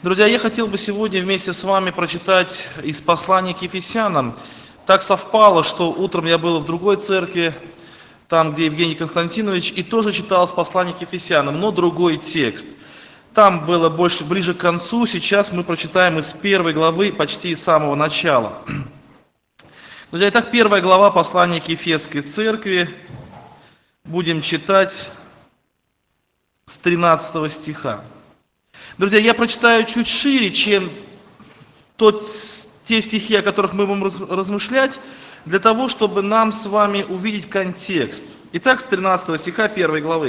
Друзья, я хотел бы сегодня вместе с вами прочитать из послания к Ефесянам. Так совпало, что утром я был в другой церкви, там, где Евгений Константинович, и тоже читал с послания к Ефесянам, но другой текст. Там было ближе к концу, сейчас мы прочитаем из 1 главы, почти с самого начала. Друзья, итак, 1 глава послания к Ефесской церкви, будем читать с 13 стиха. Друзья, я прочитаю чуть шире, чем те стихи, о которых мы будем размышлять, для того, чтобы нам с вами увидеть контекст. Итак, с 13 стиха 1 главы.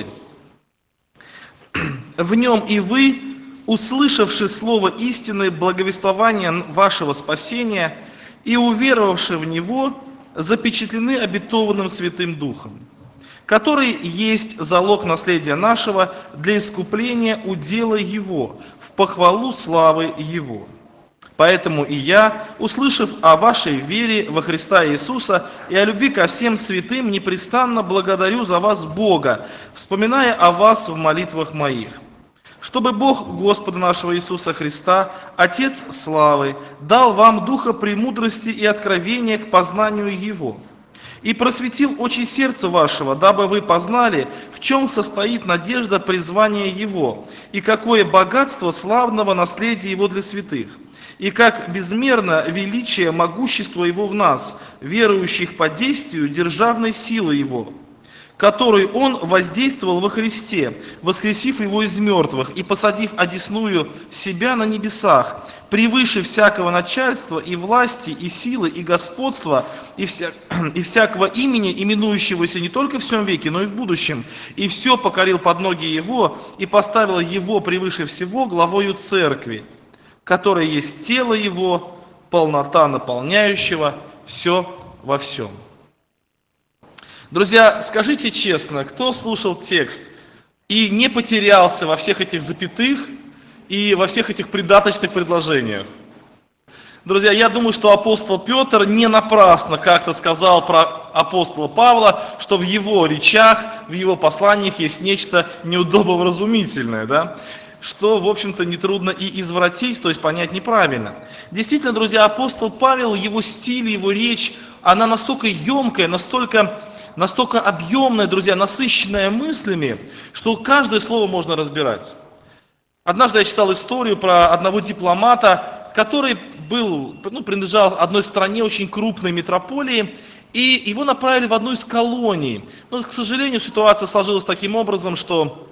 «В нем и вы, услышавши слово истины, благовествования вашего спасения, и уверовавши в него, запечатлены обетованным Святым Духом, который есть залог наследия нашего для искупления удела Его, в похвалу славы Его. Поэтому и я, услышав о вашей вере во Христа Иисуса и о любви ко всем святым, непрестанно благодарю за вас Бога, вспоминая о вас в молитвах моих. Чтобы Бог Господа нашего Иисуса Христа, Отец славы, дал вам духа премудрости и откровения к познанию Его, и просветил очи сердца вашего, дабы вы познали, в чем состоит надежда призвания Его, и какое богатство славного наследия Его для святых, и как безмерно величие могущества Его в нас, верующих по действию державной силы Его, которой Он воздействовал во Христе, воскресив Его из мертвых и посадив одесную себя на небесах, превыше всякого начальства и власти, и силы, и господства, и всякого имени, именующегося не только в всем веке, но и в будущем, и все покорил под ноги Его, и поставил Его превыше всего главою церкви, которая есть тело Его, полнота наполняющего все во всем». Друзья, скажите честно, кто слушал текст и не потерялся во всех этих запятых и во всех этих придаточных предложениях? Друзья, я думаю, что апостол Петр не напрасно как-то сказал про апостола Павла, что в его речах, в его посланиях есть нечто неудобовразумительное, да? Что, в общем-то, нетрудно и извратить, то есть понять неправильно. Действительно, друзья, апостол Павел, его стиль, его речь, она настолько емкая, настолько объемная, друзья, насыщенная мыслями, что каждое слово можно разбирать. Однажды я читал историю про одного дипломата, который принадлежал одной стране, очень крупной метрополии, и его направили в одну из колоний. Но, к сожалению, ситуация сложилась таким образом, что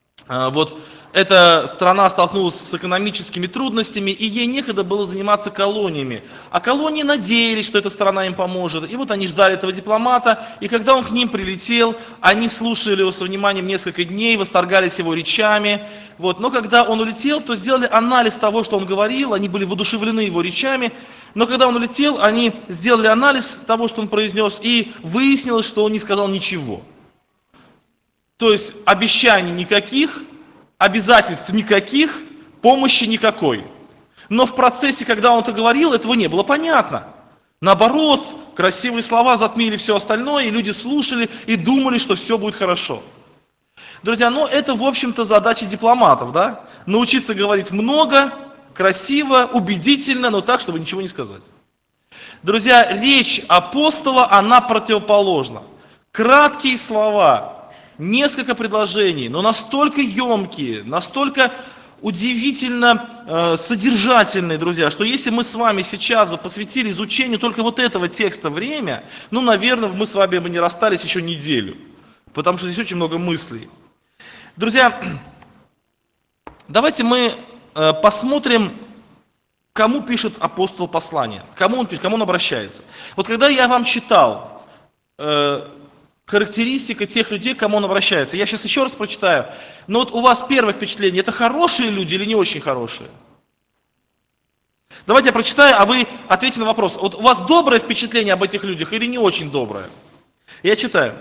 эта страна столкнулась с экономическими трудностями, и ей некогда было заниматься колониями. А колонии надеялись, что эта страна им поможет. И вот они ждали этого дипломата, и когда он к ним прилетел, они слушали его со вниманием несколько дней, восторгались его речами. Но когда он улетел, то сделали анализ того, что он говорил, они были воодушевлены его речами. Но когда он улетел, они сделали анализ того, что он произнес, и выяснилось, что он не сказал ничего. То есть обещаний никаких, обязательств никаких, помощи никакой. Но в процессе, когда он это говорил, этого не было понятно. Наоборот, красивые слова затмили все остальное, и люди слушали и думали, что все будет хорошо. Друзья, это, в общем-то, задача дипломатов, да? Научиться говорить много, красиво, убедительно, но так, чтобы ничего не сказать. Друзья, речь апостола, она противоположна. Краткие слова, несколько предложений, но настолько емкие, настолько удивительно содержательные, друзья, что если мы с вами сейчас посвятили изучению только этого текста время, наверное, мы с вами бы не расстались еще неделю, потому что здесь очень много мыслей. Друзья, давайте мы посмотрим, кому пишет апостол послание, кому он пишет, кому он обращается. Когда я вам читал характеристика тех людей, к кому он обращается. Я сейчас еще раз прочитаю. Но у вас первое впечатление, это хорошие люди или не очень хорошие? Давайте я прочитаю, а вы ответьте на вопрос. У вас доброе впечатление об этих людях или не очень доброе? Я читаю.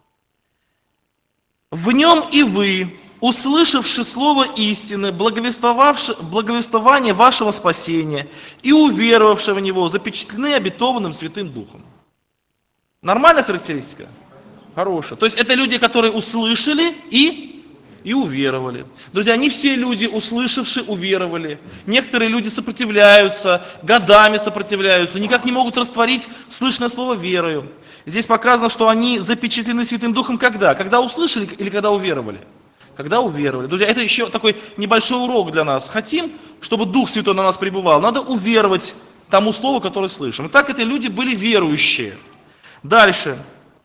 «В нем и вы, услышавши слово истины, благовествование вашего спасения и уверовавши в него, запечатлены обетованным Святым Духом». Нормальная характеристика? Хорошая. То есть это люди, которые услышали и и уверовали. Друзья, не все люди, услышавшие, уверовали. Некоторые люди сопротивляются, годами сопротивляются, никак не могут растворить слышное слово верою. Здесь показано, что они запечатлены Святым Духом когда? Когда услышали или когда уверовали? Когда уверовали. Друзья, это еще такой небольшой урок для нас. Хотим, чтобы Дух Святой на нас пребывал, надо уверовать тому слову, которое слышим. Итак, эти люди были верующие. Дальше.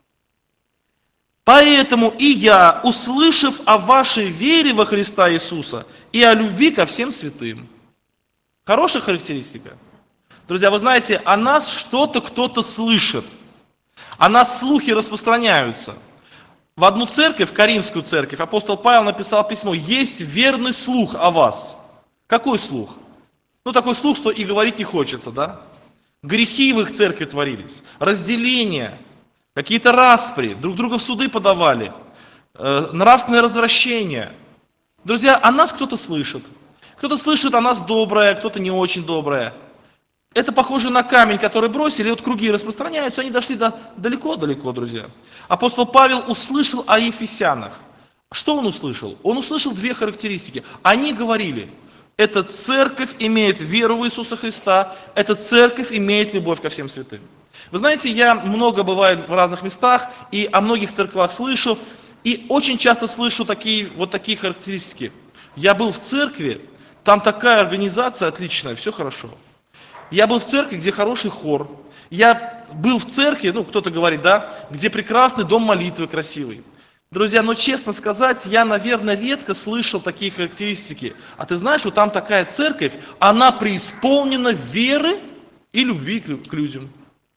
Поэтому и я, услышав о вашей вере во Христа Иисуса и о любви ко всем святым. Хорошая характеристика. Друзья, вы знаете, о нас что-то кто-то слышит. О нас слухи распространяются. В одну церковь, Коринфскую церковь, апостол Павел написал письмо: есть верный слух о вас. Какой слух? Ну, такой слух, что и говорить не хочется, да? Грехи в их церкви творились, разделения, какие-то распри, друг друга в суды подавали, нравственное развращение. Друзья, о нас кто-то слышит. Кто-то слышит о нас доброе, кто-то не очень доброе. Это похоже на камень, который бросили, и вот круги распространяются, они дошли далеко-далеко, друзья. Апостол Павел услышал о ефесянах. Что он услышал? Он услышал две характеристики. Они говорили: эта церковь имеет веру в Иисуса Христа, эта церковь имеет любовь ко всем святым. Вы знаете, я много бываю в разных местах и о многих церквах слышу, и очень часто слышу такие характеристики. Я был в церкви, там такая организация отличная, все хорошо. Я был в церкви, где хороший хор. Я был в церкви, кто-то говорит, да, где прекрасный дом молитвы красивый. Друзья, но честно сказать, я, наверное, редко слышал такие характеристики. А ты знаешь, вот там такая церковь, она преисполнена веры и любви к людям.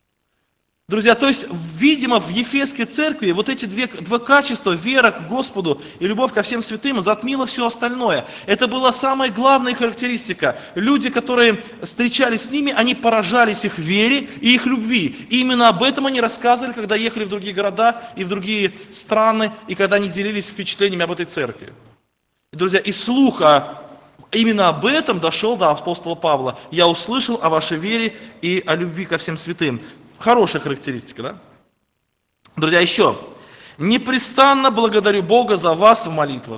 Друзья, то есть, видимо, в Ефесской церкви вот эти два качества, вера к Господу и любовь ко всем святым, затмило все остальное. Это была самая главная характеристика. Люди, которые встречались с ними, они поражались их вере и их любви. И именно об этом они рассказывали, когда ехали в другие города и в другие страны, и когда они делились впечатлениями об этой церкви. И, друзья, и слуха именно об этом дошел до апостола Павла. «Я услышал о вашей вере и о любви ко всем святым». Хорошая характеристика, да? Друзья, еще. Непрестанно благодарю Бога за вас в молитвах.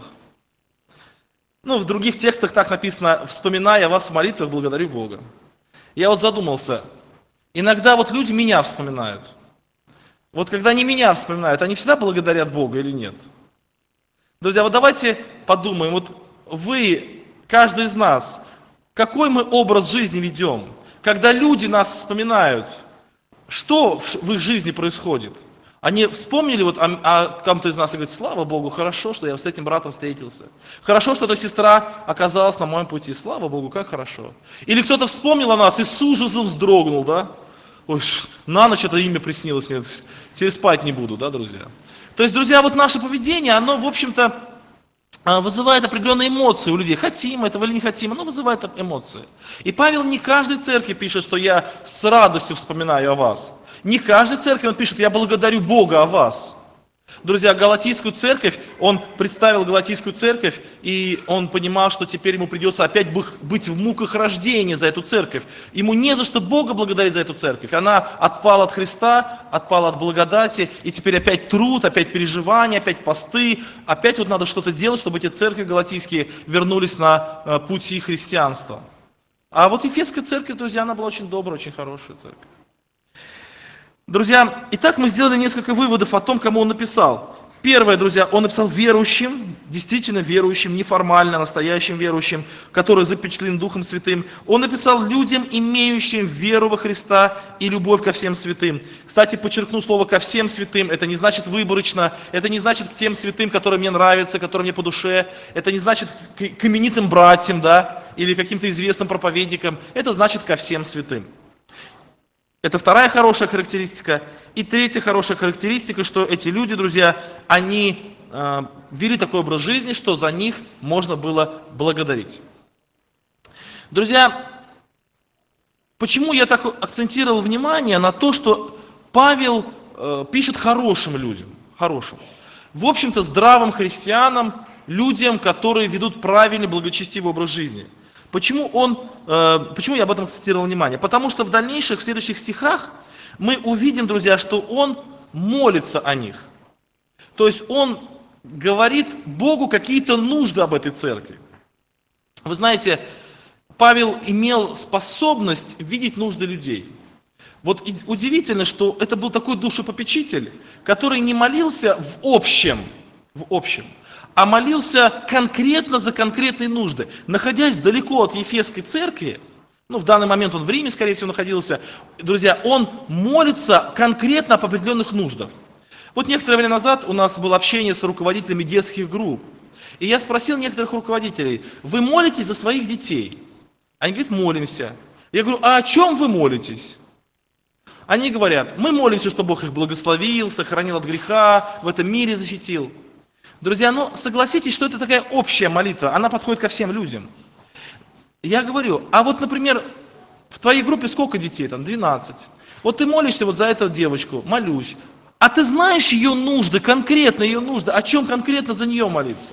В других текстах так написано: вспоминая вас в молитвах, благодарю Бога. Я вот задумался. Иногда вот люди меня вспоминают. Вот когда они меня вспоминают, они всегда благодарят Бога или нет? Друзья, вот давайте подумаем. Вот вы, каждый из нас, какой мы образ жизни ведем? Когда люди нас вспоминают, что в их жизни происходит? Они вспомнили о ком-то из нас и говорят: слава Богу, хорошо, что я с этим братом встретился. Хорошо, что эта сестра оказалась на моем пути. Слава Богу, как хорошо. Или кто-то вспомнил о нас и с ужасом вздрогнул, да? Ой, на ночь это имя приснилось мне, теперь спать не буду, да, друзья? То есть, друзья, вот наше поведение, оно, в общем-то, вызывает определенные эмоции у людей. Хотим этого или не хотим, оно вызывает эмоции. И Павел не каждой церкви пишет, что я с радостью вспоминаю о вас. Не каждой церкви он пишет: я благодарю Бога о вас. Друзья, Галатийскую церковь, он представил Галатийскую церковь, и он понимал, что теперь ему придется опять быть в муках рождения за эту церковь. Ему не за что Бога благодарить за эту церковь. Она отпала от Христа, отпала от благодати, и теперь опять труд, опять переживания, опять посты. Опять вот надо что-то делать, чтобы эти церкви галатийские вернулись на пути христианства. А вот Ефесская церковь, друзья, она была очень добрая, очень хорошая церковь. Друзья, итак, мы сделали несколько выводов о том, кому он написал. Первое, друзья, он написал верующим, действительно верующим, неформально, настоящим верующим, которые запечатлены Духом Святым. Он написал людям, имеющим веру во Христа и любовь ко всем святым. Кстати, подчеркну слово «ко всем святым». Это не значит выборочно, это не значит к тем святым, которые мне нравятся, которые мне по душе. Это не значит к именитым братьям, да, или каким-то известным проповедникам. Это значит ко всем святым. Это вторая хорошая характеристика. И третья хорошая характеристика, что эти люди, друзья, они вели такой образ жизни, что за них можно было благодарить. Друзья, почему я так акцентировал внимание на то, что Павел пишет хорошим людям, хорошим, в общем-то здравым христианам, людям, которые ведут правильный, благочестивый образ жизни. Почему я об этом акцентировал внимание? Потому что в дальнейших, в следующих стихах мы увидим, друзья, что он молится о них. То есть он говорит Богу какие-то нужды об этой церкви. Вы знаете, Павел имел способность видеть нужды людей. Вот удивительно, что это был такой душепопечитель, который не молился в общем, а молился конкретно за конкретные нужды. Находясь далеко от Ефесской церкви, в данный момент он в Риме, скорее всего, находился, друзья, он молится конкретно об определенных нуждах. Вот некоторое время назад у нас было общение с руководителями детских групп. И я спросил некоторых руководителей: вы молитесь за своих детей? Они говорят: молимся. Я говорю: а о чем вы молитесь? Они говорят: мы молимся, чтобы Бог их благословил, сохранил от греха, в этом мире защитил. Друзья, согласитесь, что это такая общая молитва, она подходит ко всем людям. Я говорю: а вот, например, в твоей группе сколько детей? Там 12. Вот ты молишься вот за эту девочку, молюсь. А ты знаешь ее нужды, конкретно ее нужды, о чем конкретно за нее молиться?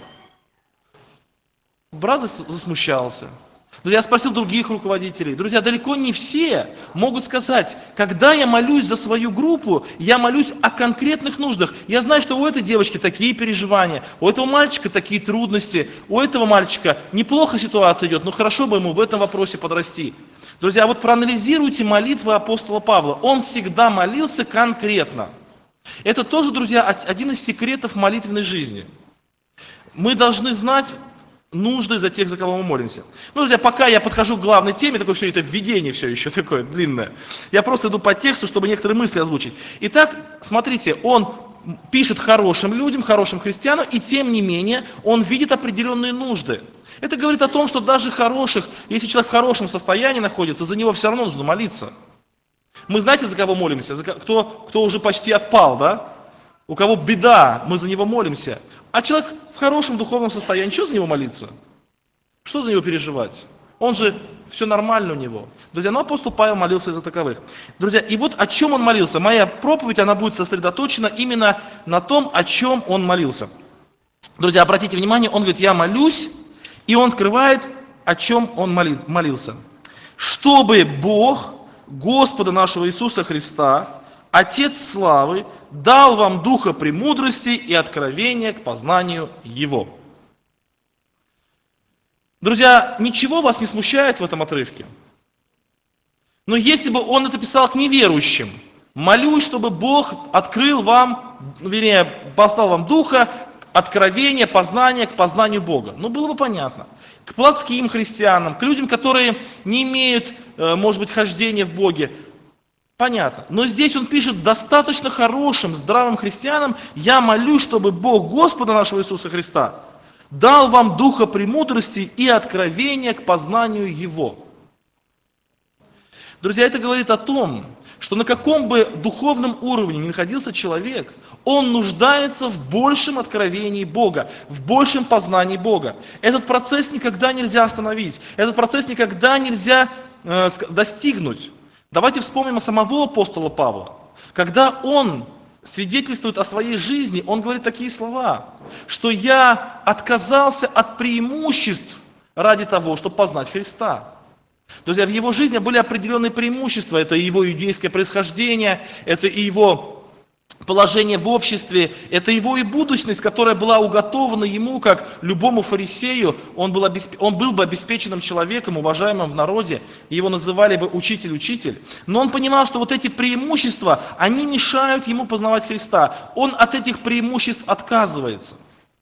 Брат засмущался. Я спросил других руководителей. Друзья, далеко не все могут сказать: когда я молюсь за свою группу, я молюсь о конкретных нуждах. Я знаю, что у этой девочки такие переживания, у этого мальчика такие трудности, у этого мальчика неплохо ситуация идет, но хорошо бы ему в этом вопросе подрасти. Друзья, вот проанализируйте молитвы апостола Павла. Он всегда молился конкретно. Это тоже, друзья, один из секретов молитвенной жизни. Мы должны знать нужды за тех, за кого мы молимся. Друзья, пока я подхожу к главной теме, такое все это введение все еще такое длинное, я просто иду по тексту, чтобы некоторые мысли озвучить. Итак, смотрите, он пишет хорошим людям, хорошим христианам, и тем не менее он видит определенные нужды. Это говорит о том, что даже хороших, если человек в хорошем состоянии находится, за него все равно нужно молиться. Мы знаете, за кого молимся? Кто уже почти отпал, да? У кого беда, мы за него молимся. А человек в хорошем духовном состоянии, что за него молиться? Что за него переживать? Он же, все нормально у него. Друзья, апостол Павел молился за таковых. Друзья, и вот о чем он молился. Моя проповедь, она будет сосредоточена именно на том, о чем он молился. Друзья, обратите внимание, он говорит: я молюсь, и он открывает, о чем он молился. Чтобы Бог Господа нашего Иисуса Христа, Отец славы, дал вам духа премудрости и откровения к познанию Его. Друзья, ничего вас не смущает в этом отрывке? Но если бы он это писал к неверующим: молюсь, чтобы Бог открыл вам, послал вам духа, откровение, познание к познанию Бога. Было бы понятно. К плотским христианам, к людям, которые не имеют, может быть, хождения в Боге. Понятно. Но здесь он пишет достаточно хорошим, здравым христианам: я молюсь, чтобы Бог Господа нашего Иисуса Христа дал вам духа премудрости и откровения к познанию Его. Друзья, это говорит о том, что на каком бы духовном уровне ни находился человек, он нуждается в большем откровении Бога, в большем познании Бога. Этот процесс никогда нельзя остановить, этот процесс никогда нельзя достигнуть. Давайте вспомним о самого апостола Павла. Когда он свидетельствует о своей жизни, он говорит такие слова, что я отказался от преимуществ ради того, чтобы познать Христа. Друзья, в его жизни были определенные преимущества. Это и его иудейское происхождение, это и его положение в обществе, это его и будущность, которая была уготована ему, как любому фарисею. Он был бы обеспеченным человеком, уважаемым в народе, его называли бы учитель-учитель. Но он понимал, что вот эти преимущества, они мешают ему познавать Христа. Он от этих преимуществ отказывается.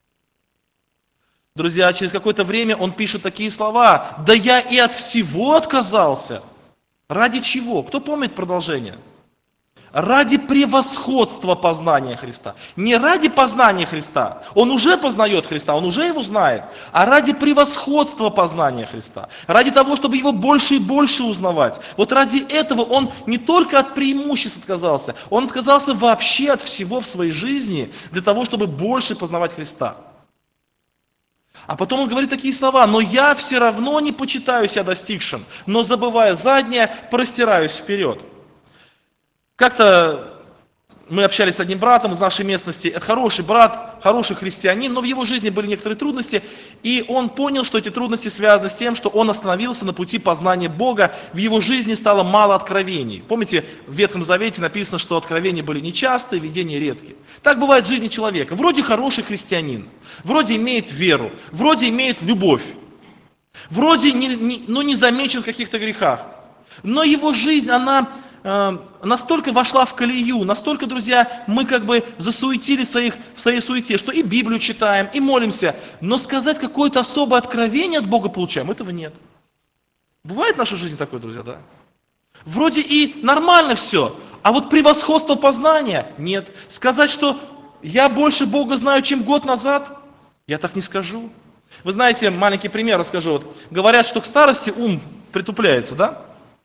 Друзья, через какое-то время он пишет такие слова: да я и от всего отказался. Ради чего? Кто помнит продолжение? Ради превосходства познания Христа. Не ради познания Христа. Он уже познает Христа, он уже его знает. А ради превосходства познания Христа. Ради того, чтобы его больше и больше узнавать. Вот ради этого он не только от преимуществ отказался, он отказался вообще от всего в своей жизни для того, чтобы больше познавать Христа. А потом он говорит такие слова: но я все равно не почитаю себя достигшим, но забывая заднее, простираюсь вперед. Как-то мы общались с одним братом из нашей местности, это хороший брат, хороший христианин, но в его жизни были некоторые трудности, и он понял, что эти трудности связаны с тем, что он остановился на пути познания Бога, в его жизни стало мало откровений. Помните, в Ветхом Завете написано, что откровения были нечастые, видения редкие. Так бывает в жизни человека. Вроде хороший христианин, вроде имеет веру, вроде имеет любовь, вроде не замечен в каких-то грехах, но его жизнь, она настолько вошла в колею, настолько, друзья, мы как бы засуетились в своей суете, что и Библию читаем, и молимся, но сказать какое-то особое откровение от Бога получаем, этого нет. Бывает в нашей жизни такое, друзья, да? Вроде и нормально все, а вот превосходство познания нет. Сказать, что я больше Бога знаю, чем год назад, я так не скажу. Вы знаете, маленький пример расскажу. Вот, говорят, что к старости ум притупляется, да?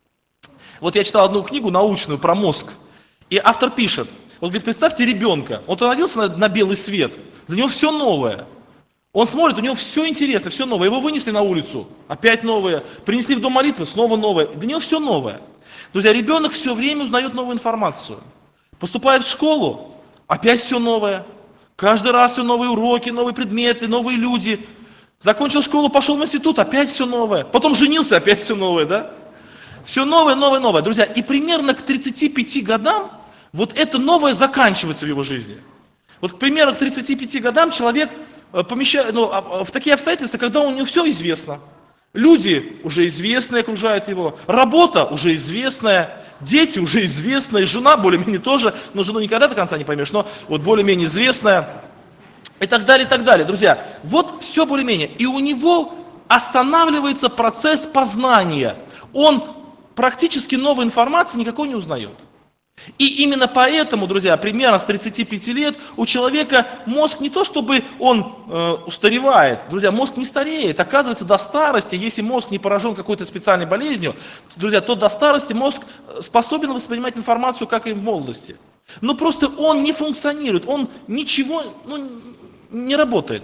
Вот я читал одну книгу научную про мозг, и автор пишет, вот говорит, представьте ребенка, вот он родился на белый свет, для него все новое. Он смотрит, у него все интересно, все новое. Его вынесли на улицу, опять новое. Принесли в дом молитвы, снова новое. Для него все новое. Друзья, ребенок все время узнает новую информацию. Поступает в школу, опять все новое. Каждый раз все новые уроки, новые предметы, новые люди. Закончил школу, пошел в институт, опять все новое. Потом женился, опять все новое, да? Все новое, новое, новое. Друзья, и примерно к 35 годам вот это новое заканчивается в его жизни. Вот примерно к 35 годам человек помещает, в такие обстоятельства, когда у него все известно. Люди уже известные окружают его, работа уже известная, дети уже известные, жена более-менее тоже, но жену никогда до конца не поймешь, но вот более-менее известная, и так далее, и так далее. Друзья, вот все более-менее. И у него останавливается процесс познания. Он практически новой информации никакой не узнает. И именно поэтому, друзья, примерно с 35 лет у человека мозг не то чтобы он устаревает, друзья, мозг не стареет. Оказывается, до старости, если мозг не поражен какой-то специальной болезнью, друзья, то до старости мозг способен воспринимать информацию, как и в молодости. Но просто он не функционирует, он ничего не работает.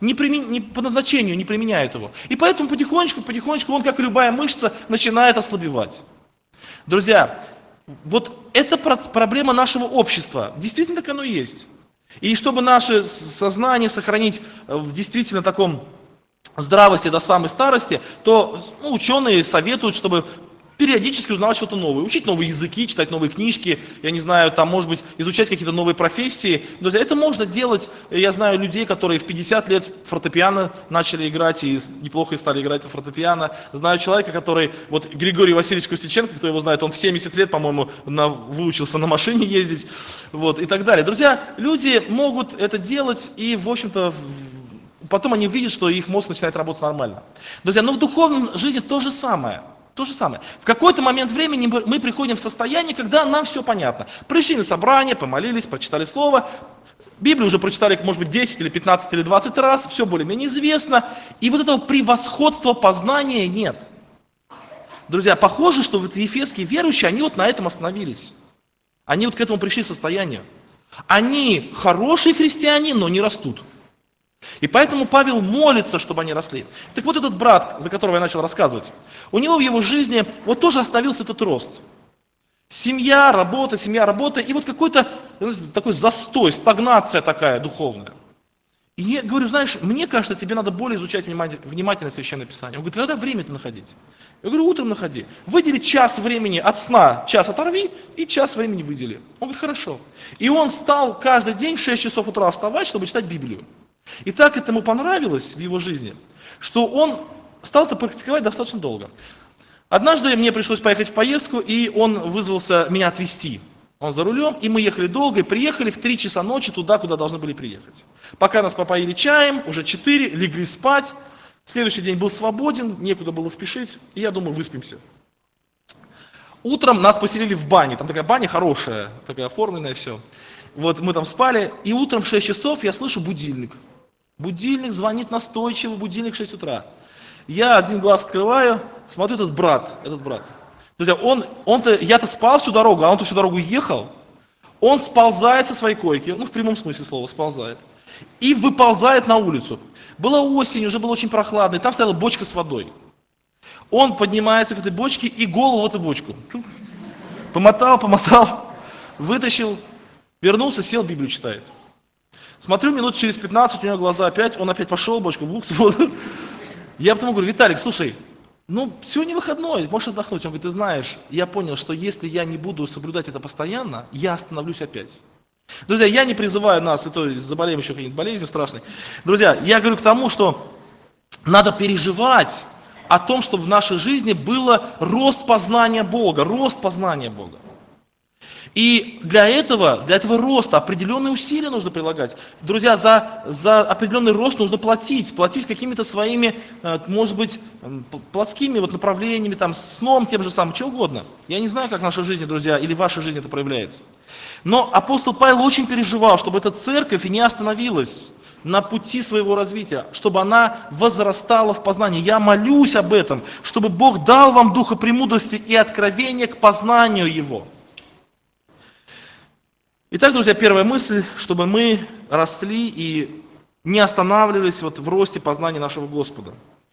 По назначению не применяет его. И поэтому потихонечку он, как и любая мышца, начинает ослабевать. Друзья, вот это проблема нашего общества. Действительно так оно и есть. И чтобы наше сознание сохранить в действительно таком здравости до самой старости, то ученые советуют, чтобы периодически узнавать что-то новое, учить новые языки, читать новые книжки, я не знаю, там, может быть, изучать какие-то новые профессии. Друзья, это можно делать. Я знаю людей, которые в 50 лет фортепиано начали играть и неплохо стали играть на фортепиано. Знаю человека, который, вот Григорий Васильевич Костюченко, кто его знает, он в 70 лет, по-моему, выучился на машине ездить, вот, и так далее. Друзья, люди могут это делать, и, в общем-то, потом они видят, что их мозг начинает работать нормально. Друзья, но в духовной жизни то же самое. То же самое. В какой-то момент времени мы приходим в состояние, когда нам все понятно. Пришли на собрание, помолились, прочитали слово, Библию уже прочитали, может быть, 10 или 15 или 20 раз, все более-менее известно, и вот этого превосходства познания нет. Друзья, похоже, что вот ефесские верующие, они вот на этом остановились. Они вот к этому пришли состоянию. Они хорошие христиане, но не растут. И поэтому Павел молится, чтобы они росли. Так вот этот брат, за которого я начал рассказывать, у него в его жизни вот тоже остановился этот рост. Семья, работа, и вот какой-то такой застой, стагнация такая духовная. И я говорю, знаешь, мне кажется, тебе надо более изучать внимательно Священное Писание. Он говорит, когда время-то находить? Я говорю, утром находи. Выдели час времени от сна, час оторви, и час времени выдели. Он говорит, хорошо. И он стал каждый день в 6 часов утра вставать, чтобы читать Библию. И так это ему понравилось в его жизни, что он стал это практиковать достаточно долго. Однажды мне пришлось поехать в поездку, и он вызвался меня отвезти. Он за рулем, и мы ехали долго, и приехали в 3 часа ночи туда, куда должны были приехать. Пока нас попоили чаем, уже 4, легли спать. Следующий день был свободен, некуда было спешить, и я думаю, выспимся. Утром нас поселили в бане, там такая баня хорошая, такая оформленная, все. Вот мы там спали, и утром в 6 часов я слышу будильник. Будильник звонит настойчиво, будильник в 6 утра. Я один глаз открываю, смотрю, этот брат. Друзья, я-то спал всю дорогу, а он-то всю дорогу ехал. Он сползает со своей койки, в прямом смысле слова, сползает. И выползает на улицу. Была осень, уже было очень прохладно, и там стояла бочка с водой. Он поднимается к этой бочке и голову в эту бочку. Помотал, вытащил. Вернулся, сел, Библию читает. Смотрю, минут через 15 у него глаза опять, он опять пошел, бочку, букс, вот. Я потом говорю: Виталик, слушай, ну, сегодня выходной, можешь отдохнуть. Он говорит: ты знаешь, я понял, что если я не буду соблюдать это постоянно, я остановлюсь опять. Друзья, я не призываю нас, и то заболеем еще какой-нибудь болезнью страшной. Друзья, я говорю к тому, что надо переживать о том, чтобы в нашей жизни было рост познания Бога, рост познания Бога. И для этого роста определенные усилия нужно прилагать. Друзья, за определенный рост нужно платить какими-то своими, может быть, плотскими вот направлениями, там, сном тем же самым, что угодно. Я не знаю, как в нашей жизни, друзья, или в вашей жизни это проявляется. Но апостол Павел очень переживал, чтобы эта церковь не остановилась на пути своего развития, чтобы она возрастала в познании. Я молюсь об этом, чтобы Бог дал вам духа премудрости и откровения к познанию Его. Итак, друзья, первая мысль, чтобы мы росли и не останавливались вот в росте познания нашего Господа.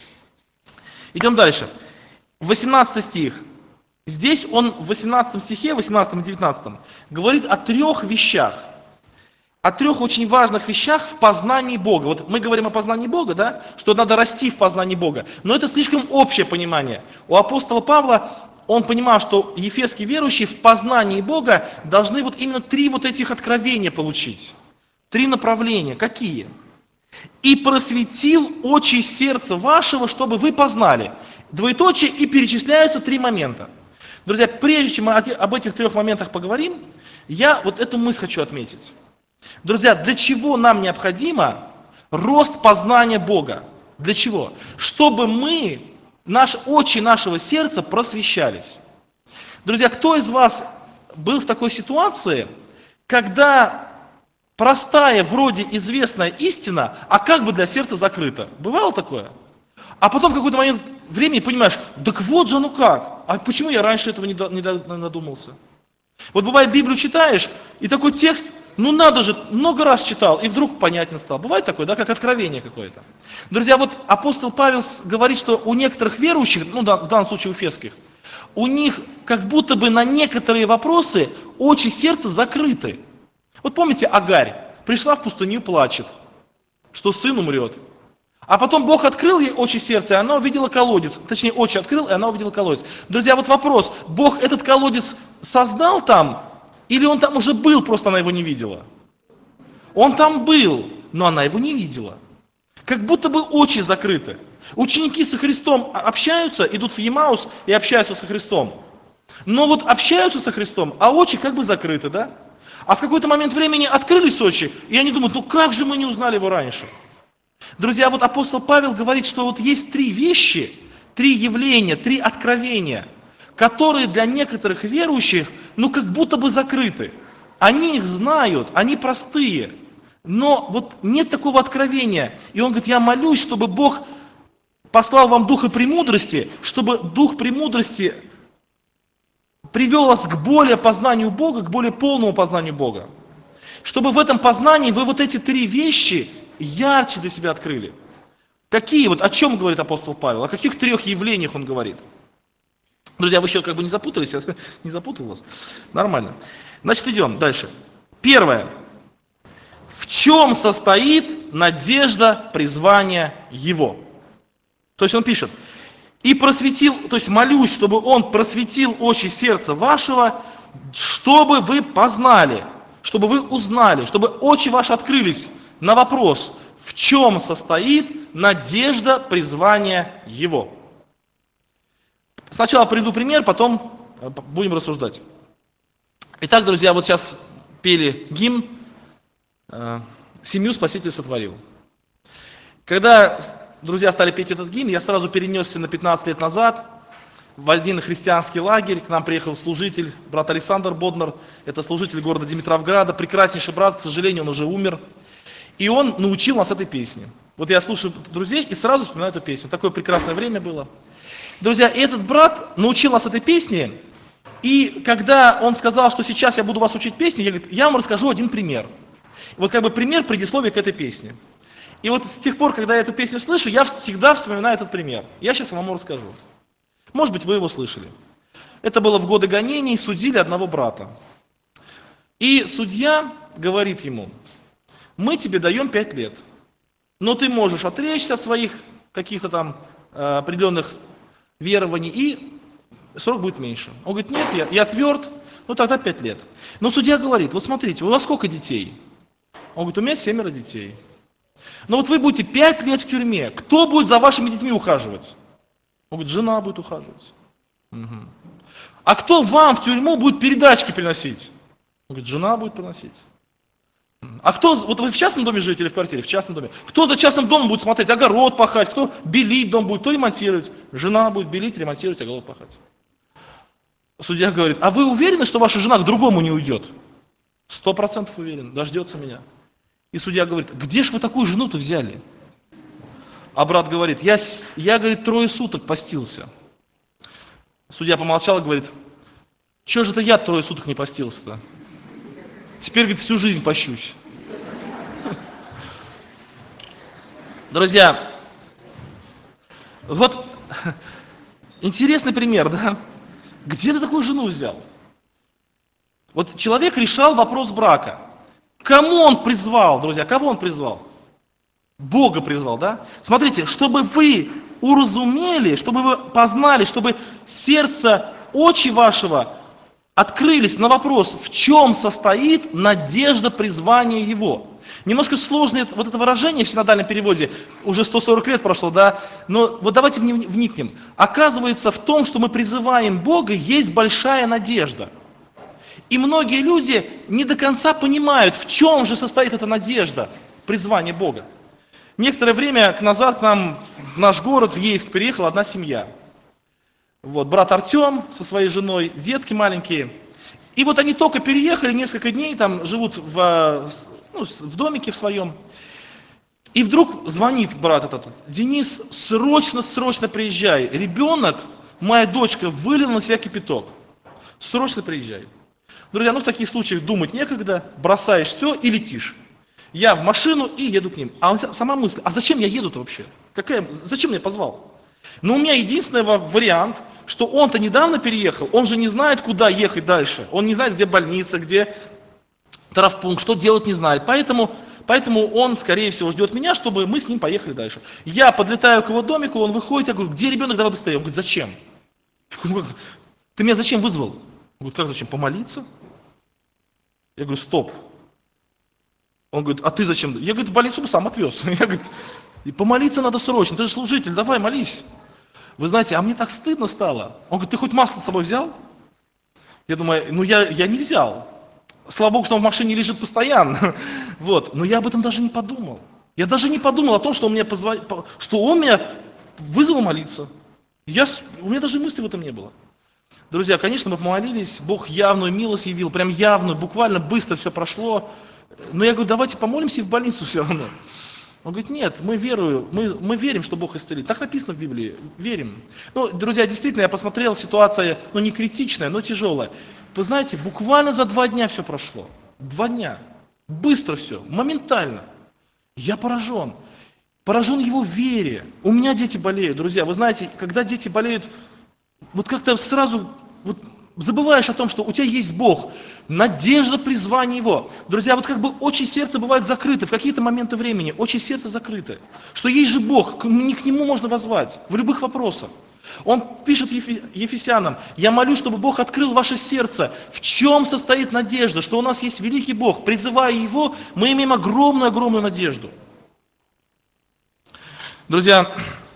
Идем дальше. 18 стих. Здесь он в 18 стихе, 18 и 19, говорит о трех вещах. О трех очень важных вещах в познании Бога. Вот мы говорим о познании Бога, да, что надо расти в познании Бога. Но это слишком общее понимание. У апостола Павла он понимал, что ефесские верующие в познании Бога должны вот именно три вот этих откровения получить. Три направления. Какие? «И просветил очи сердца вашего, чтобы вы познали». Двоеточие, и перечисляются три момента. Друзья, прежде чем мы об этих трех моментах поговорим, я вот эту мысль хочу отметить. Друзья, для чего нам необходимо рост познания Бога? Для чего? Чтобы очи нашего сердца просвещались. Друзья, кто из вас был в такой ситуации, когда простая, вроде известная истина, а как бы для сердца закрыта? Бывало такое? А потом в какой-то момент времени понимаешь: так вот же, ну как? А почему я раньше этого не надумался? Вот бывает, Библию читаешь, и такой текст, ну надо же, много раз читал, и вдруг понятен стал. Бывает такое, да, как откровение какое-то. Друзья, вот апостол Павел говорит, что у некоторых верующих, ну в данном случае у ефесских, у них как будто бы на некоторые вопросы очи сердца закрыты. Вот помните, Агарь пришла в пустыню, плачет, что сын умрет. А потом Бог открыл ей очи сердца, и она увидела колодец. Точнее, очи открыл, и она увидела колодец. Друзья, вот вопрос: Бог этот колодец создал там, или он там уже был, просто она его не видела? Он там был, но она его не видела. Как будто бы очи закрыты. Ученики со Христом общаются, идут в Емаус и общаются со Христом. Но вот общаются со Христом, а очи как бы закрыты, да? А в какой-то момент времени открылись очи, и они думают: ну как же мы не узнали его раньше? Друзья, вот апостол Павел говорит, что вот есть три вещи, три явления, три откровения, которые для некоторых верующих, ну как будто бы закрыты. Они их знают, они простые, но вот нет такого откровения. И он говорит: я молюсь, чтобы Бог послал вам духа премудрости, чтобы дух премудрости привел вас к более познанию Бога, к более полному познанию Бога. Чтобы в этом познании вы вот эти три вещи ярче для себя открыли. Какие? Вот о чем говорит апостол Павел? О каких трех явлениях он говорит? Друзья, вы еще как бы не запутались? Я не запутал вас? Нормально. Значит, идем дальше. Первое. В чем состоит надежда призвания Его? То есть он пишет: и просветил, то есть молюсь, чтобы он просветил очи сердца вашего, чтобы вы познали, чтобы вы узнали, чтобы очи ваши открылись на вопрос, в чем состоит надежда призвания Его. Сначала приведу пример, потом будем рассуждать. Итак, друзья, вот сейчас пели гимн «Семью Спаситель сотворил». Когда друзья стали петь этот гимн, я сразу перенесся на 15 лет назад в один христианский лагерь. К нам приехал служитель, брат Александр Боднар, это служитель города Димитровграда, прекраснейший брат, к сожалению, он уже умер. И он научил нас этой песне. Вот я слушаю друзей и сразу вспоминаю эту песню. Такое прекрасное время было. Друзья, и этот брат научил нас этой песне. И когда он сказал, что сейчас я буду вас учить песне, я вам расскажу один пример. Вот как бы пример предисловия к этой песне. И вот с тех пор, когда я эту песню слышу, я всегда вспоминаю этот пример. Я сейчас вам расскажу. Может быть, вы его слышали. Это было в годы гонений, судили одного брата. И судья говорит ему: мы тебе даем 5 лет, но ты можешь отречься от своих каких-то там определенных верований, и срок будет меньше. Он говорит: нет, я тверд, ну тогда 5 лет. Но судья говорит: вот смотрите, у вас сколько детей? Он говорит: у меня 7 детей. Но вот вы будете 5 лет в тюрьме, кто будет за вашими детьми ухаживать? Он говорит: жена будет ухаживать. Мгм. А кто вам в тюрьму будет передачки приносить? Он говорит: жена будет приносить. А кто, вот вы в частном доме живете или в квартире? В частном доме. Кто за частным домом будет смотреть, огород пахать, кто белить дом будет, кто ремонтировать? Жена будет белить, ремонтировать, огород пахать. Судья говорит: а вы уверены, что ваша жена к другому не уйдет? 100% уверен, дождется меня. И судья говорит: где ж вы такую жену-то взяли? А брат говорит: я говорит, 3 суток постился. Судья помолчал и говорит: чего же это я 3 суток не постился-то? Теперь, говорит, всю жизнь пощусь. Друзья, вот интересный пример, да? Где ты такую жену взял? Вот человек решал вопрос брака. Кому он призвал, друзья, кого он призвал? Бога призвал, да? Смотрите, чтобы вы уразумели, чтобы вы познали, чтобы сердце, очи вашего открылись на вопрос, в чем состоит надежда призвания его. Немножко сложное вот это выражение в синодальном переводе, уже 140 лет прошло, да, но вот давайте вникнем. Оказывается, в том, что мы призываем Бога, есть большая надежда. И многие люди не до конца понимают, в чем же состоит эта надежда, призвание Бога. Некоторое время назад к нам в наш город, в Ейск, переехала одна семья. Вот, брат Артем со своей женой, детки маленькие. И вот они только переехали, несколько дней там живут в домике в своем. И вдруг звонит брат этот: Денис, срочно приезжай. Ребенок, моя дочка, вылила на себя кипяток. Срочно приезжай. Друзья, в таких случаях думать некогда, бросаешь все и летишь. Я в машину и еду к ним. А сама мысль: а зачем я еду-то вообще? Зачем меня позвал? Но у меня единственный вариант, что он-то недавно переехал, он же не знает, куда ехать дальше. Он не знает, где больница, где травмпункт, что делать не знает. Поэтому он, скорее всего, ждет меня, чтобы мы с ним поехали дальше. Я подлетаю к его домику, он выходит, я говорю: где ребенок, давай быстрее. Он говорит: зачем? Я говорю: ты меня зачем вызвал? Он говорит: как зачем? Помолиться? Я говорю: стоп. Он говорит: а ты зачем? Я, говорит, в больницу бы сам отвез. Я, говорит, и помолиться надо срочно, ты же служитель, давай молись. Вы знаете, а мне так стыдно стало. Он говорит: ты хоть масло с собой взял? Я думаю: я не взял. Слава Богу, что он в машине лежит постоянно. Вот. Но я об этом даже не подумал. Я даже не подумал о том, что он меня вызвал молиться. У меня даже мысли в этом не было. Друзья, конечно, мы помолились, Бог явную милость явил, прям явную, буквально быстро все прошло. Но я говорю: давайте помолимся и в больницу все равно. Он говорит: нет, мы верим, что Бог исцелит. Так написано в Библии, верим. Друзья, действительно, я посмотрел, ситуация, не критичная, но тяжелая. Вы знаете, буквально за 2 дня все прошло. 2 дня. Быстро все, моментально. Я поражен. Поражен его вере. У меня дети болеют, друзья. Вы знаете, когда дети болеют, вот как-то сразу забываешь о том, что у тебя есть Бог, надежда призвания Его. Друзья, вот как бы очи сердца бывают закрыты в какие-то моменты времени, очи сердца закрыты. Что есть же Бог, к Нему можно воззвать в любых вопросах. Он пишет Ефесянам: я молюсь, чтобы Бог открыл ваше сердце. В чем состоит надежда? Что у нас есть великий Бог. Призывая Его, мы имеем огромную надежду. Друзья,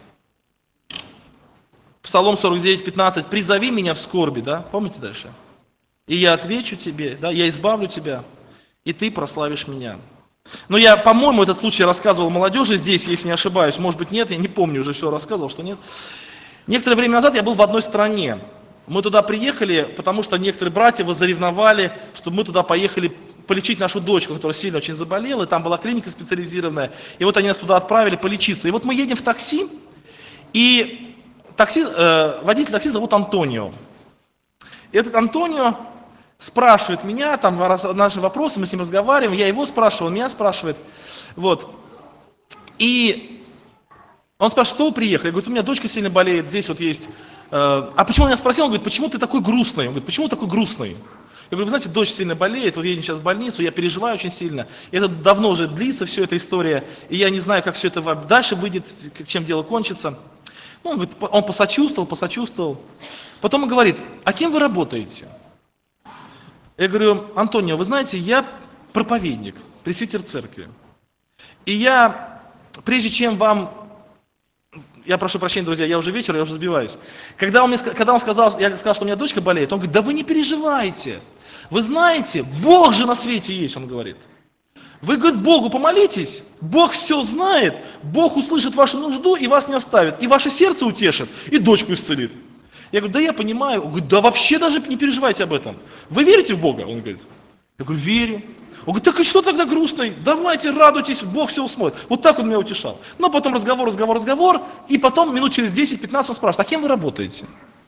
Псалом 49:15: призови меня в скорби, да? Помните дальше? И я отвечу тебе, да, я избавлю тебя, и ты прославишь меня. Но я, по-моему, этот случай рассказывал молодежи здесь, если не ошибаюсь, может быть нет, я не помню, уже все рассказывал, что нет. Некоторое время назад я был в одной стране. Мы туда приехали, потому что некоторые братья возревновали, чтобы мы туда поехали полечить нашу дочку, которая сильно очень заболела, и там была клиника специализированная, и вот они нас туда отправили полечиться. И вот мы едем в такси, и водитель такси зовут Антонио. И этот Антонио спрашивает меня, там наши вопросы, мы с ним разговариваем, я его спрашиваю, он меня спрашивает. Вот. И он спрашивает: что вы приехали? Я говорю: у меня дочка сильно болеет, здесь вот есть. А почему он меня спросил? Он говорит: почему ты такой грустный? Он говорит: почему такой грустный? Я говорю, вы знаете, дочь сильно болеет, вот едем сейчас в больницу, я переживаю очень сильно. И это давно уже длится, все эта история, и я не знаю, как все это дальше выйдет, чем дело кончится. Ну, он посочувствовал. Потом он говорит, а кем вы работаете? Я говорю, Антонио, вы знаете, я проповедник, пресвитер церкви. И я, прежде чем вам, я прошу прощения, друзья, я уже вечер, я уже сбиваюсь. Когда он сказал, я сказал, что у меня дочка болеет, он говорит, да вы не переживайте. Вы знаете, Бог же на свете есть, он говорит. Вы, говорит, Богу помолитесь, Бог все знает, Бог услышит вашу нужду и вас не оставит, и ваше сердце утешит, и дочку исцелит. Я говорю, да я понимаю. Он говорит, да вообще даже не переживайте об этом. Вы верите в Бога? Он говорит. Я говорю, верю. Он говорит, так и что тогда грустный? Давайте радуйтесь, Бог все усмотрит. Вот так он меня утешал. Но потом разговор, и потом минут через 10-15 он спрашивает, а кем вы работаете?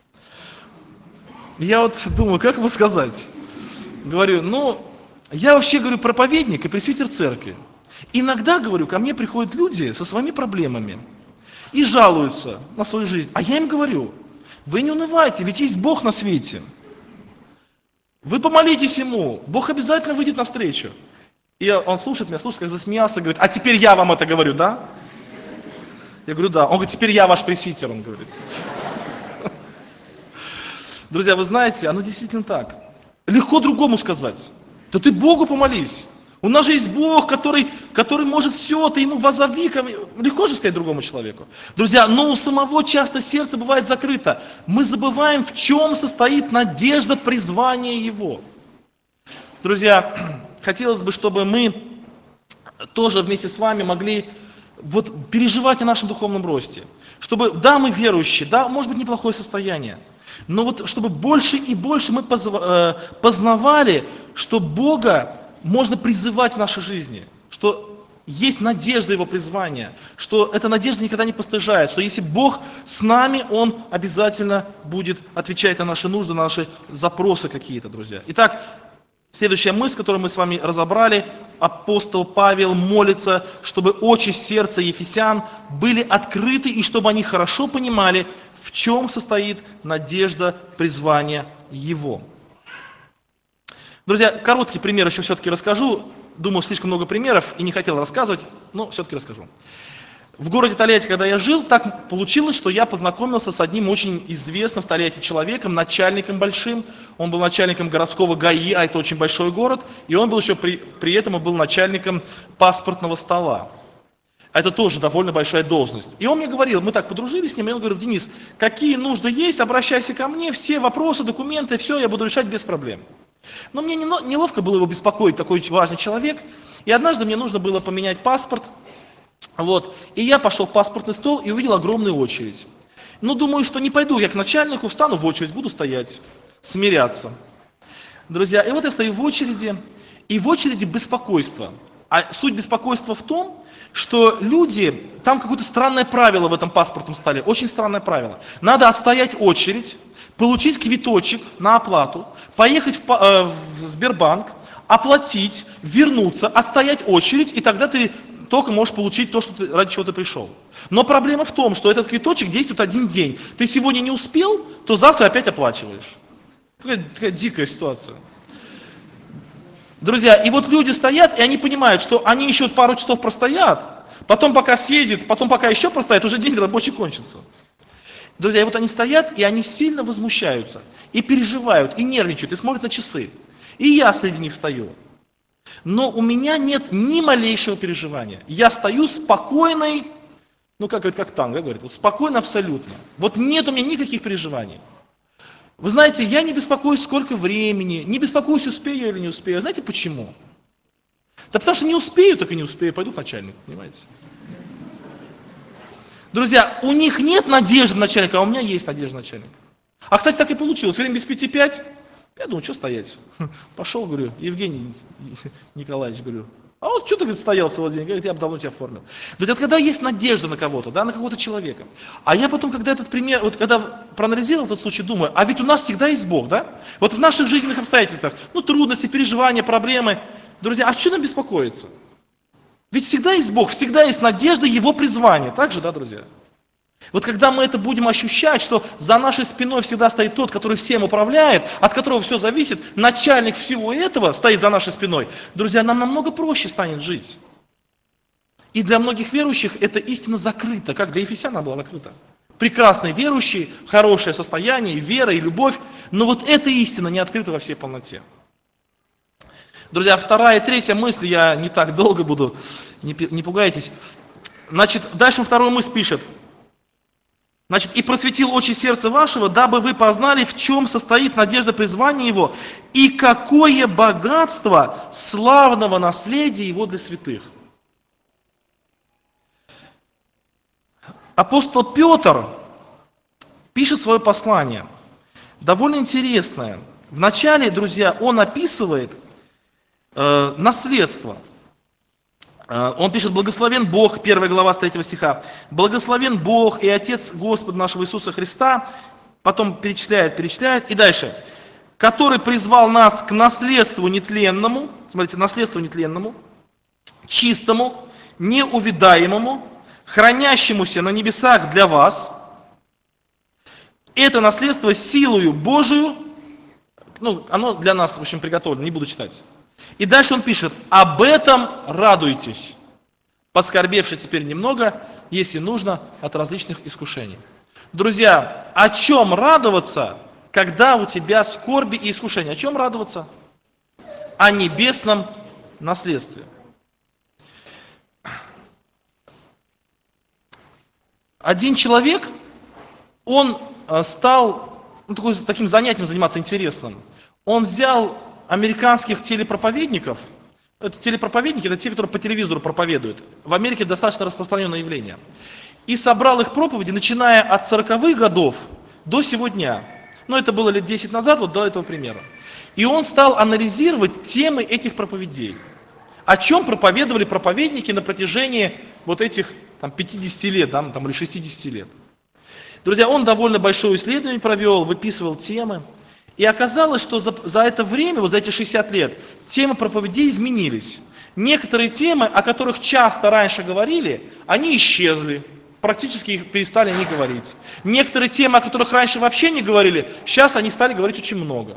Я вот думаю, как ему сказать? Говорю, я вообще, говорю, проповедник и пресвитер церкви. Иногда, говорю, ко мне приходят люди со своими проблемами и жалуются на свою жизнь. А я им говорю, вы не унывайте, ведь есть Бог на свете. Вы помолитесь Ему, Бог обязательно выйдет навстречу. И он слушает меня, как засмеялся, говорит, а теперь я вам это говорю, да? Я говорю, да. Он говорит, теперь я ваш пресвитер, он говорит. Друзья, вы знаете, оно действительно так. Легко другому сказать. Да ты Богу помолись. У нас же есть Бог, который может все, ты Ему возови. Легко же сказать другому человеку. Друзья, но у самого часто сердце бывает закрыто. Мы забываем, в чем состоит надежда призвания Его. Друзья, хотелось бы, чтобы мы тоже вместе с вами могли переживать о нашем духовном росте. Чтобы, да, мы верующие, да, может быть, неплохое состояние. Но чтобы больше и больше мы познавали, что Бога можно призывать в нашей жизни, что есть надежда Его призвания, что эта надежда никогда не постыжает, что если Бог с нами, Он обязательно будет отвечать на наши нужды, на наши запросы какие-то, друзья. Итак, следующая мысль, которую мы с вами разобрали, апостол Павел молится, чтобы очи сердца ефесян были открыты и чтобы они хорошо понимали, в чем состоит надежда призвания его. Друзья, короткий пример еще все-таки расскажу. Думаю, слишком много примеров и не хотел рассказывать, но все-таки расскажу. В городе Тольятти, когда я жил, так получилось, что я познакомился с одним очень известным в Тольятти человеком, начальником большим. Он был начальником городского ГАИ, а это очень большой город, и он был еще при этом был начальником паспортного стола. Это тоже довольно большая должность. И он мне говорил, мы так подружились с ним, и он говорил, Денис, какие нужды есть, обращайся ко мне, все вопросы, документы, все я буду решать без проблем. Но мне неловко было его беспокоить, такой важный человек. И однажды мне нужно было поменять паспорт. И я пошел в паспортный стол и увидел огромную очередь. Думаю, что не пойду я к начальнику, встану в очередь, буду стоять, смиряться. Друзья, и я стою в очереди, и в очереди беспокойство. А суть беспокойства в том, что люди, там какое-то странное правило в этом паспортном столе, очень странное правило. Надо отстоять очередь, получить квиточек на оплату, поехать в Сбербанк, оплатить, вернуться, отстоять очередь, и тогда ты только можешь получить то, ради чего ты пришел. Но проблема в том, что этот квиточек действует один день. Ты сегодня не успел, то завтра опять оплачиваешь. Такая дикая ситуация. Друзья, и люди стоят, и они понимают, что они еще пару часов простоят, потом пока съездят, потом пока еще простоят, уже день рабочий кончится. Друзья, и они стоят, и они сильно возмущаются, и переживают, и нервничают, и смотрят на часы. И я среди них стою. Но у меня нет ни малейшего переживания. Я стою спокойный, как танк, говорит, спокойно абсолютно. Нет у меня никаких переживаний. Вы знаете, я не беспокоюсь, сколько времени, не беспокоюсь, успею я или не успею. Знаете почему? Да потому что не успею, так и не успею, пойду к начальнику, понимаете? Друзья, у них нет надежды начальника, а у меня есть надежда начальника. А, кстати, так и получилось. Время без 5:05. Я думаю, что стоять? Пошел, говорю, Евгений Николаевич, говорю, а что ты, говорит, стоял целый день? Говорит, я бы давно тебя оформил. Друзья, когда есть надежда на кого-то, да, на какого-то человека. А я потом, когда этот пример, когда проанализировал этот случай, думаю, а ведь у нас всегда есть Бог, да? В наших жизненных обстоятельствах, трудности, переживания, проблемы. Друзья, а что нам беспокоиться? Ведь всегда есть Бог, всегда есть надежда Его призвания. Так же, да, друзья? Вот когда мы это будем ощущать, что за нашей спиной всегда стоит тот, который всем управляет, от которого все зависит, начальник всего этого стоит за нашей спиной, друзья, нам намного проще станет жить. И для многих верующих эта истина закрыта, как для Ефесян она была закрыта. Прекрасные верующие, хорошее состояние, вера и любовь, но вот эта истина не открыта во всей полноте. Друзья, вторая и третья мысль, я не так долго буду, не пугайтесь. Значит, дальше он вторую мысль пишет. Значит, «И просветил очи сердца вашего, дабы вы познали, в чем состоит надежда призвания его, и какое богатство славного наследия его для святых». Апостол Петр пишет свое послание, довольно интересное. Вначале, друзья, он описывает наследство. Он пишет: «Благословен Бог», 1 глава с 3 стиха, «Благословен Бог и Отец Господа нашего Иисуса Христа», потом перечисляет, и дальше, «который призвал нас к наследству нетленному», смотрите, наследству нетленному, чистому, неувидаемому, хранящемуся на небесах для вас. Это наследство силою Божию, оно для нас, в общем, приготовлено, не буду читать. И дальше он пишет: «Об этом радуйтесь, поскорбевши теперь немного, если нужно, от различных искушений». Друзья, о чем радоваться, когда у тебя скорби и искушения? О чем радоваться? О небесном наследстве. Один человек, он стал таким занятием заниматься интересным. Он взял американских телепроповедников. Телепроповедники – это те, которые по телевизору проповедуют. В Америке достаточно распространенное явление. И собрал их проповеди, начиная от 40-х годов до сегодня. Это было лет 10 назад, вот до этого примера. И он стал анализировать темы этих проповедей. О чем проповедовали проповедники на протяжении вот этих 50 лет, или 60 лет. Друзья, он довольно большое исследование провел, выписывал темы. И оказалось, что за это время, за эти 60 лет, темы проповедей изменились. Некоторые темы, о которых часто раньше говорили, они исчезли. Практически их перестали они говорить. Некоторые темы, о которых раньше вообще не говорили, сейчас они стали говорить очень много.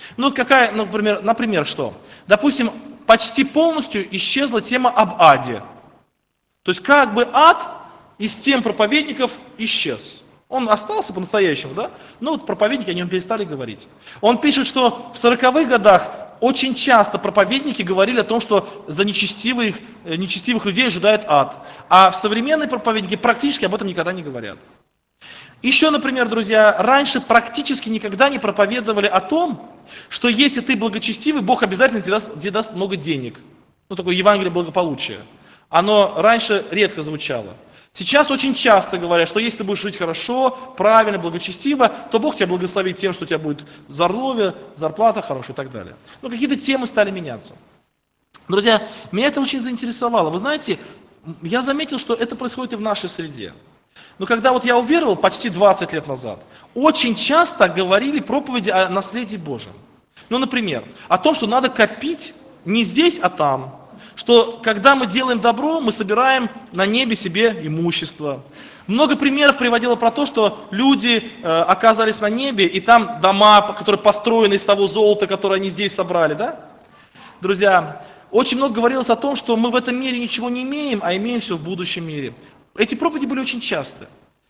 Например, что? Допустим, почти полностью исчезла тема об аде. То есть как бы ад из тем проповедников исчез. Он остался по-настоящему, да? Проповедники о нем перестали говорить. Он пишет, что в 40-х годах очень часто проповедники говорили о том, что за нечестивых людей ожидает ад. А в современные проповедники практически об этом никогда не говорят. Еще, например, друзья, раньше практически никогда не проповедовали о том, что если ты благочестивый, Бог обязательно тебе даст много денег. Такое Евангелие благополучия. Оно раньше редко звучало. Сейчас очень часто говорят, что если ты будешь жить хорошо, правильно, благочестиво, то Бог тебя благословит тем, что у тебя будет здоровье, зарплата хорошая и так далее. Какие-то темы стали меняться. Друзья, меня это очень заинтересовало. Вы знаете, я заметил, что это происходит и в нашей среде. Когда я уверовал почти 20 лет назад, очень часто говорили проповеди о наследии Божьем. Например, о том, что надо копить не здесь, а там. Что когда мы делаем добро, мы собираем на небе себе имущество. Много примеров приводило про то, что люди оказались на небе, и там дома, которые построены из того золота, которое они здесь собрали, да? Друзья, очень много говорилось о том, что мы в этом мире ничего не имеем, а имеем все в будущем мире. Эти проповеди были очень часто.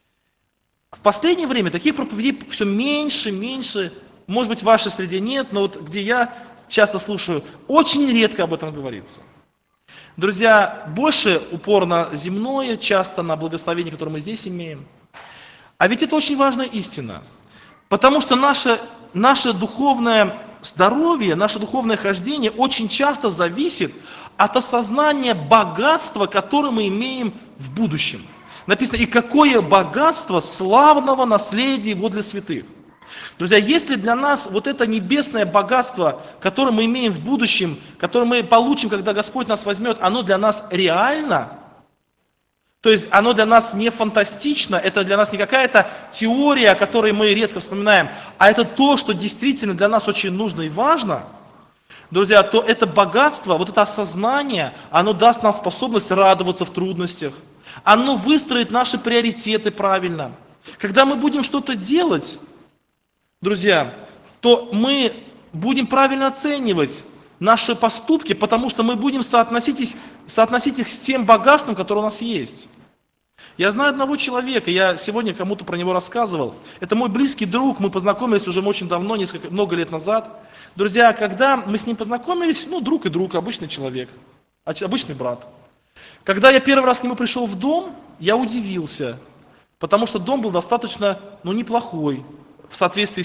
В последнее время таких проповедей все меньше. Может быть, в вашей среде нет, но где я часто слушаю, очень редко об этом говорится. Друзья, больше упор на земное, часто на благословение, которое мы здесь имеем. А ведь это очень важная истина. Потому что наше духовное здоровье, наше духовное хождение очень часто зависит от осознания богатства, которое мы имеем в будущем. Написано: «И какое богатство славного наследия его для святых». Друзья, если для нас вот это небесное богатство, которое мы имеем в будущем, которое мы получим, когда Господь нас возьмет, оно для нас реально, то есть оно для нас не фантастично, это для нас не какая-то теория, о которой мы редко вспоминаем, а это то, что действительно для нас очень нужно и важно, друзья, то это богатство, вот это осознание, оно даст нам способность радоваться в трудностях. Оно выстроит наши приоритеты правильно. Когда мы будем что-то делать, друзья, то мы будем правильно оценивать наши поступки, потому что мы будем соотносить их с тем богатством, которое у нас есть. Я знаю одного человека, я сегодня кому-то про него рассказывал. Это мой близкий друг, мы познакомились уже очень давно, много лет назад. Друзья, когда мы с ним познакомились, друг и друг, обычный человек, обычный брат. Когда я первый раз к нему пришел в дом, я удивился, потому что дом был достаточно, неплохой, в соответствии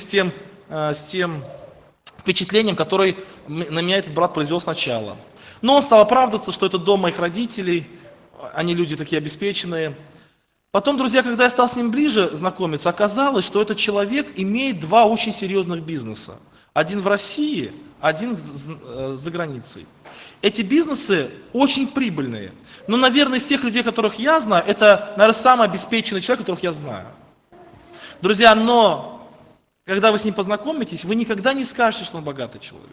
с тем впечатлением, которое на меня этот брат произвел сначала. Но он стал оправдываться, что это дом моих родителей, они люди такие обеспеченные. Потом, друзья, когда я стал с ним ближе знакомиться, оказалось, что этот человек имеет два очень серьезных бизнеса. Один в России, один за границей. Эти бизнесы очень прибыльные. Но, наверное, из тех людей, которых я знаю, это, наверное, самый обеспеченный человек, которых я знаю. Друзья, но когда вы с ним познакомитесь, вы никогда не скажете, что он богатый человек.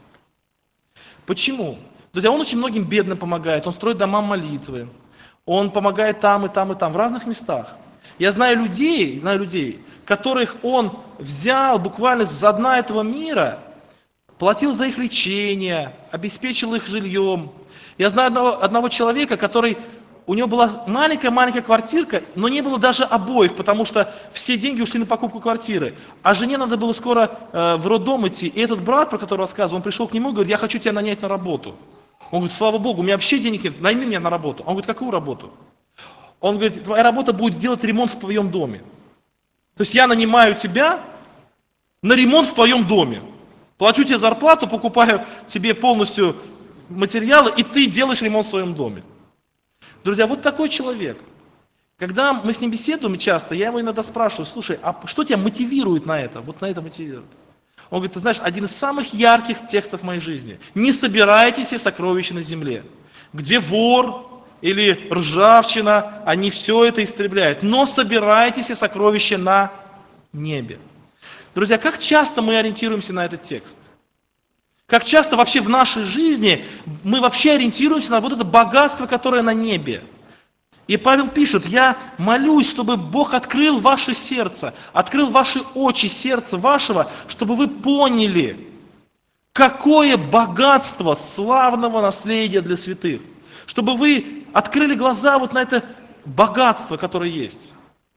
Почему? Друзья, он очень многим бедным помогает, он строит дома молитвы, он помогает там и там и там, в разных местах. Я знаю людей, которых он взял буквально с дна этого мира, платил за их лечение, обеспечил их жильем. Я знаю одного человека, у него была маленькая квартирка, но не было даже обоев, потому что все деньги ушли на покупку квартиры. А жене надо было скоро в роддом идти. И этот брат, про которого рассказывал, он пришел к нему и говорит: я хочу тебя нанять на работу. Он говорит: слава Богу, у меня вообще денег нет, найми меня на работу. Он говорит: какую работу? Он говорит: твоя работа будет делать ремонт в твоем доме. То есть я нанимаю тебя на ремонт в твоем доме. Плачу тебе зарплату, покупаю тебе полностью материалы, и ты делаешь ремонт в своем доме. Друзья, вот такой человек. Когда мы с ним беседуем часто, я его иногда спрашиваю: слушай, а что тебя мотивирует на это? Вот на это мотивирует. Он говорит: ты знаешь, один из самых ярких текстов в моей жизни. Не собирайте все сокровища на земле. Где вор или ржавчина, они все это истребляют. Но собирайте все сокровища на небе. Друзья, как часто мы ориентируемся на этот текст? Как часто вообще в нашей жизни мы вообще ориентируемся на вот это богатство, которое на небе? И Павел пишет: я молюсь, чтобы Бог открыл ваше сердце, открыл ваши очи, сердце вашего, чтобы вы поняли, какое богатство славного наследия для святых. Чтобы вы открыли глаза вот на это богатство, которое есть.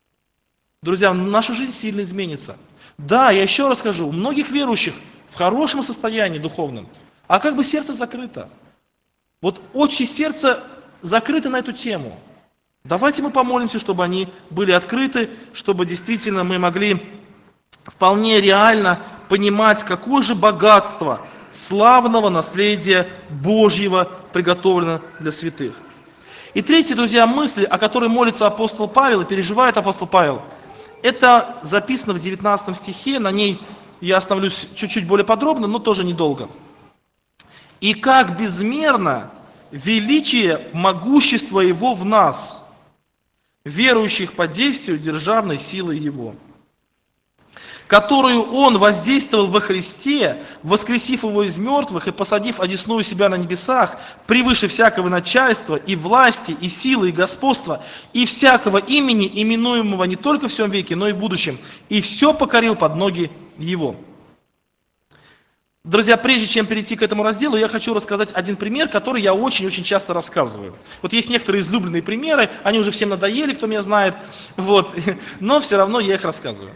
Друзья, наша жизнь сильно изменится. Да, я еще раз скажу, у многих верующих в хорошем состоянии духовном, а как бы сердце закрыто. Вот очи сердца закрыты на эту тему. Давайте мы помолимся, чтобы они были открыты, чтобы действительно мы могли вполне реально понимать, какое же богатство славного наследия Божьего приготовлено для святых. И третья, друзья, мысль, о которой молится апостол Павел и переживает апостол Павел, это записано в 19 стихе, на ней я остановлюсь чуть-чуть более подробно, но тоже недолго. «И как безмерно величие могущества Его в нас, верующих по действию державной силы Его, которую Он воздействовал во Христе, воскресив Его из мертвых и посадив одесную себя на небесах, превыше всякого начальства и власти, и силы, и господства, и всякого имени, именуемого не только в всем веке, но и в будущем, и все покорил под ноги Его». Друзья, прежде чем перейти к этому разделу, я хочу рассказать один пример, который я очень-очень часто рассказываю. Вот есть некоторые излюбленные примеры, они уже всем надоели, кто меня знает, но все равно я их рассказываю.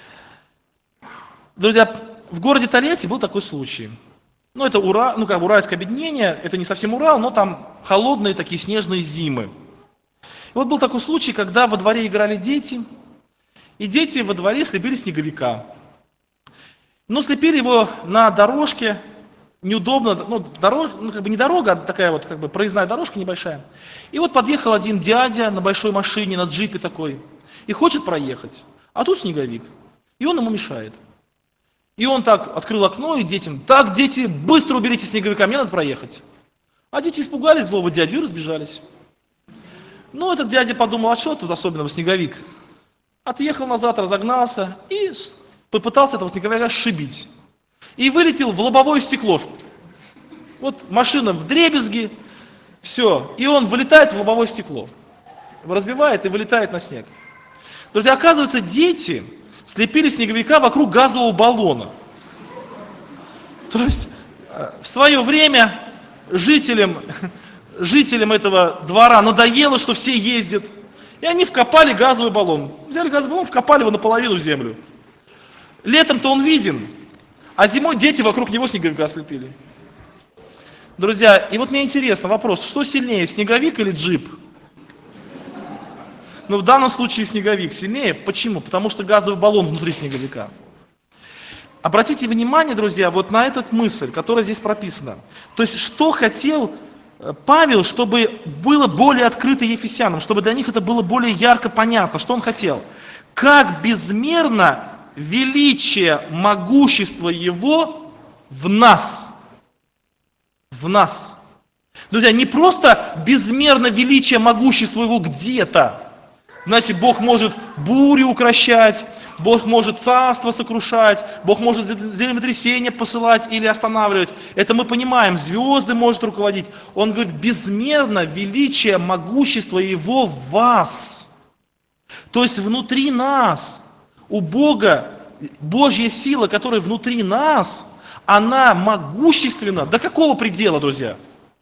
Друзья, в городе Тольятти был такой случай. Это уральское объединение, это не совсем Урал, но там холодные такие снежные зимы. И вот был такой случай, когда во дворе играли дети, и дети во дворе слепили снеговика. Но слепили его на дорожке, неудобно, не дорога, а такая вот проездная дорожка небольшая. И вот подъехал один дядя на большой машине, на джипе такой, и хочет проехать. А тут снеговик, и он ему мешает. И он так открыл окно и детям: так, дети, быстро уберите снеговика, мне надо проехать. А дети испугались злого дядю и разбежались. Этот дядя подумал: а что тут особенного, снеговик? Отъехал назад, разогнался и попытался этого снеговика сшибить. И вылетел в лобовое стекло. Вот машина вдребезги, все, и он вылетает в лобовое стекло. разбивает и вылетает на снег. Друзья, оказывается, дети слепили снеговика вокруг газового баллона. То есть в свое время жителям этого двора надоело, что все ездят. И они вкопали газовый баллон. Взяли газовый баллон, вкопали его наполовину в землю. Летом-то он виден, а зимой дети вокруг него снеговика слепили. Друзья, и вот мне интересно вопрос, что сильнее, снеговик или джип? Ну, в данном случае снеговик сильнее. Почему? Потому что газовый баллон внутри снеговика. Обратите внимание, друзья, вот на эту мысль, которая здесь прописана. То есть, что хотел Павел, чтобы было более открыто ефесянам, чтобы для них это было более ярко понятно, что он хотел. Как безмерно величие, могущество его в нас. В нас. Друзья, не просто безмерно величие, могущество его где-то. Знаете, Бог может бурю укрощать, Бог может царство сокрушать, Бог может землетрясения посылать или останавливать. Это мы понимаем, звезды может руководить. Он говорит, безмерно величие, могущество его в вас. То есть внутри нас, у Бога, Божья сила, которая внутри нас, она могущественна. До какого предела, друзья?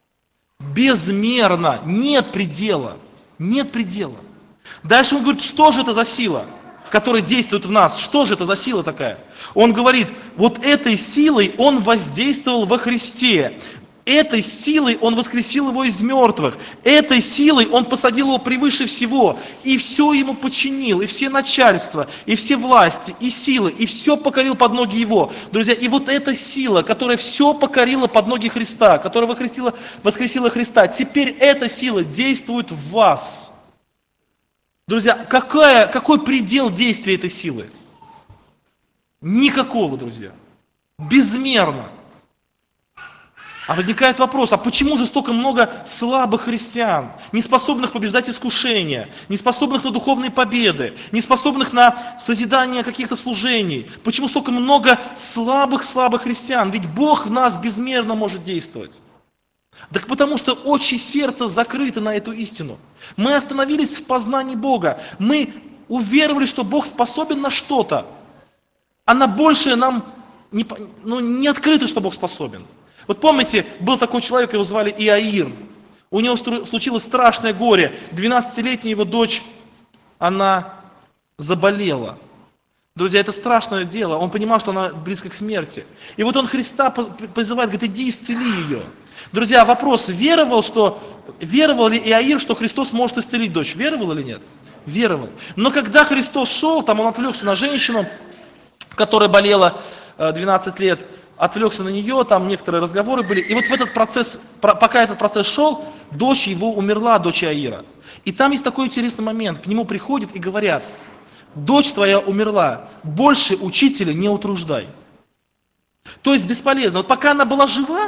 Безмерно, нет предела, нет предела. Дальше он говорит, что же это за сила, которая действует в нас? Что же это за сила такая? Он говорит, вот этой силой он воздействовал во Христе. Этой силой он воскресил его из мертвых. Этой силой он посадил его превыше всего. И все ему подчинил, и все начальства, и все власти, и силы, и все покорил под ноги его. Друзья, и вот эта сила, которая все покорила под ноги Христа, которая воскресила Христа, теперь эта сила действует в вас. Друзья, какой предел действия этой силы? Никакого, друзья. Безмерно. А возникает вопрос, а почему же столько много слабых христиан, не способных побеждать искушения, не способных на духовные победы, не способных на созидание каких-то служений? Почему столько много слабых христиан? Ведь Бог в нас безмерно может действовать. Так потому что очи сердца закрыты на эту истину. Мы остановились в познании Бога. Мы уверовали, что Бог способен на что-то, а на большее нам не открыто, что Бог способен. Вот помните, был такой человек, его звали Иаир. У него случилось страшное горе. 12-летняя его дочь, она заболела. Друзья, это страшное дело. Он понимал, что она близко к смерти. И вот он Христа призывает, говорит, иди исцели ее. Друзья, вопрос, веровал ли Иаир, что Христос может исцелить дочь? Веровал или нет? Веровал. Но когда Христос шел, там он отвлекся на женщину, которая болела 12 лет, отвлекся на нее, там некоторые разговоры были. И вот в этот процесс, пока этот процесс шел, дочь его умерла, дочь Иаира. И там есть такой интересный момент. К нему приходят и говорят, дочь твоя умерла, больше учителя не утруждай. То есть бесполезно. Вот пока она была жива,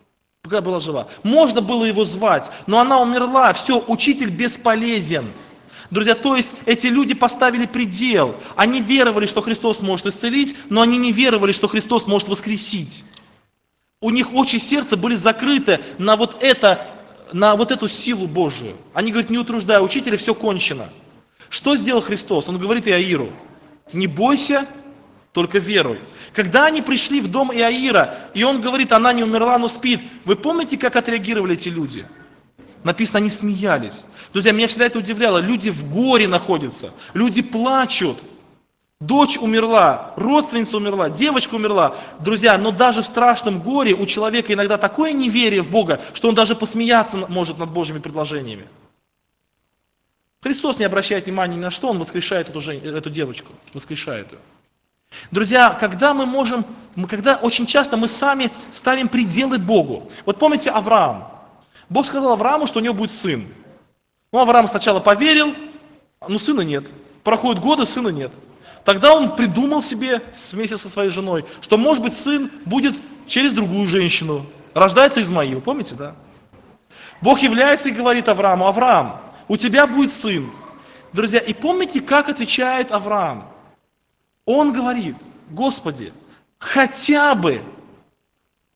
можно было его звать, но она умерла, все, учитель бесполезен. Друзья, то есть эти люди поставили предел. Они веровали, что Христос может исцелить, но они не веровали, что Христос может воскресить. У них очи сердца были закрыты на вот эту силу Божию. Они говорят, не утруждай учителя, все кончено. Что сделал Христос? Он говорит Иаиру, не бойся, только веруй. Когда они пришли в дом Иаира, и он говорит, она не умерла, но спит, вы помните, как отреагировали эти люди? Написано, они смеялись. Друзья, меня всегда это удивляло. Люди в горе находятся, люди плачут. Дочь умерла, родственница умерла, девочка умерла. Друзья, но даже в страшном горе у человека иногда такое неверие в Бога, что он даже посмеяться может над Божьими предложениями. Христос не обращает внимания ни на что, Он воскрешает эту девочку, воскрешает ее. Друзья, когда очень часто мы сами ставим пределы Богу. Вот помните Авраам? Бог сказал Аврааму, что у него будет сын. Ну, Авраам сначала поверил, но сына нет. Проходят годы, сына нет. Тогда он придумал себе вместе со своей женой, что, может быть, сын будет через другую женщину. Рождается Измаил, помните, да? Бог является и говорит Аврааму, Авраам, у тебя будет сын. Друзья, и помните, как отвечает Авраам? Он говорит, Господи, хотя бы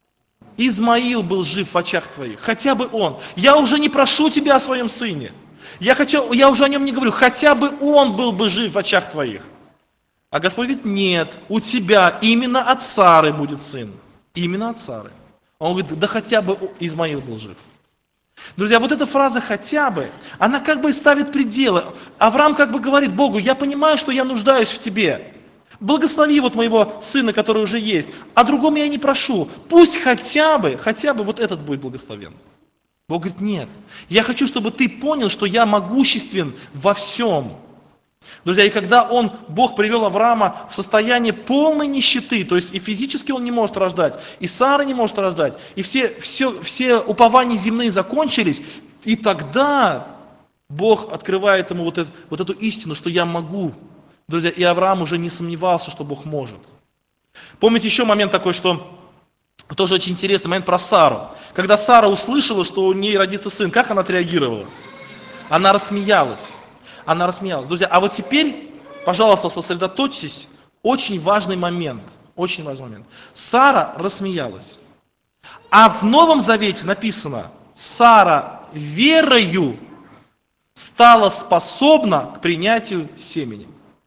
Измаил был жив в очах Твоих, хотя бы он. Я уже не прошу Тебя о своем сыне. Я уже о нем не говорю, хотя бы он был бы жив в очах твоих. А Господь говорит, нет, у тебя именно от Сары будет сын. Именно от Сары. Он говорит, да хотя бы Измаил был жив. Друзья, вот эта фраза «хотя бы», она как бы ставит пределы. Авраам как бы говорит Богу, я понимаю, что я нуждаюсь в тебе. Благослови вот моего сына, который уже есть. О другом я не прошу. Пусть хотя бы вот этот будет благословен. Бог говорит, нет. Я хочу, чтобы ты понял, что я могуществен во всем. Друзья, и когда Бог привел Авраама в состояние полной нищеты, то есть и физически он не может рождать, и Сара не может рождать, и все упования земные закончились, и тогда Бог открывает ему вот эту истину, что я могу. Друзья, и Авраам уже не сомневался, что Бог может. Помните еще момент такой, что тоже очень интересный момент про Сару. Когда Сара услышала, что у нее родится сын, как она отреагировала? Она рассмеялась. Она рассмеялась. Друзья, а вот теперь, пожалуйста, сосредоточьтесь. Очень важный момент. Очень важный момент. Сара рассмеялась. А в Новом Завете написано, Сара верою стала способна к принятию семени.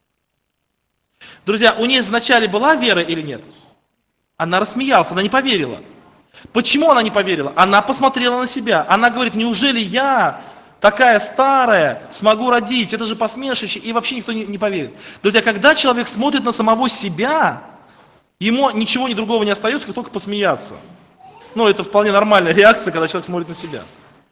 Друзья, у нее вначале была вера или нет? Она рассмеялась, она не поверила. Почему она не поверила? Она посмотрела на себя. Она говорит, неужели я, такая старая, смогу родить? Это же посмешище, и вообще никто не поверит. Друзья, когда человек смотрит на самого себя, ему ничего ни другого не остается, как только посмеяться. Ну, это вполне нормальная реакция, когда человек смотрит на себя.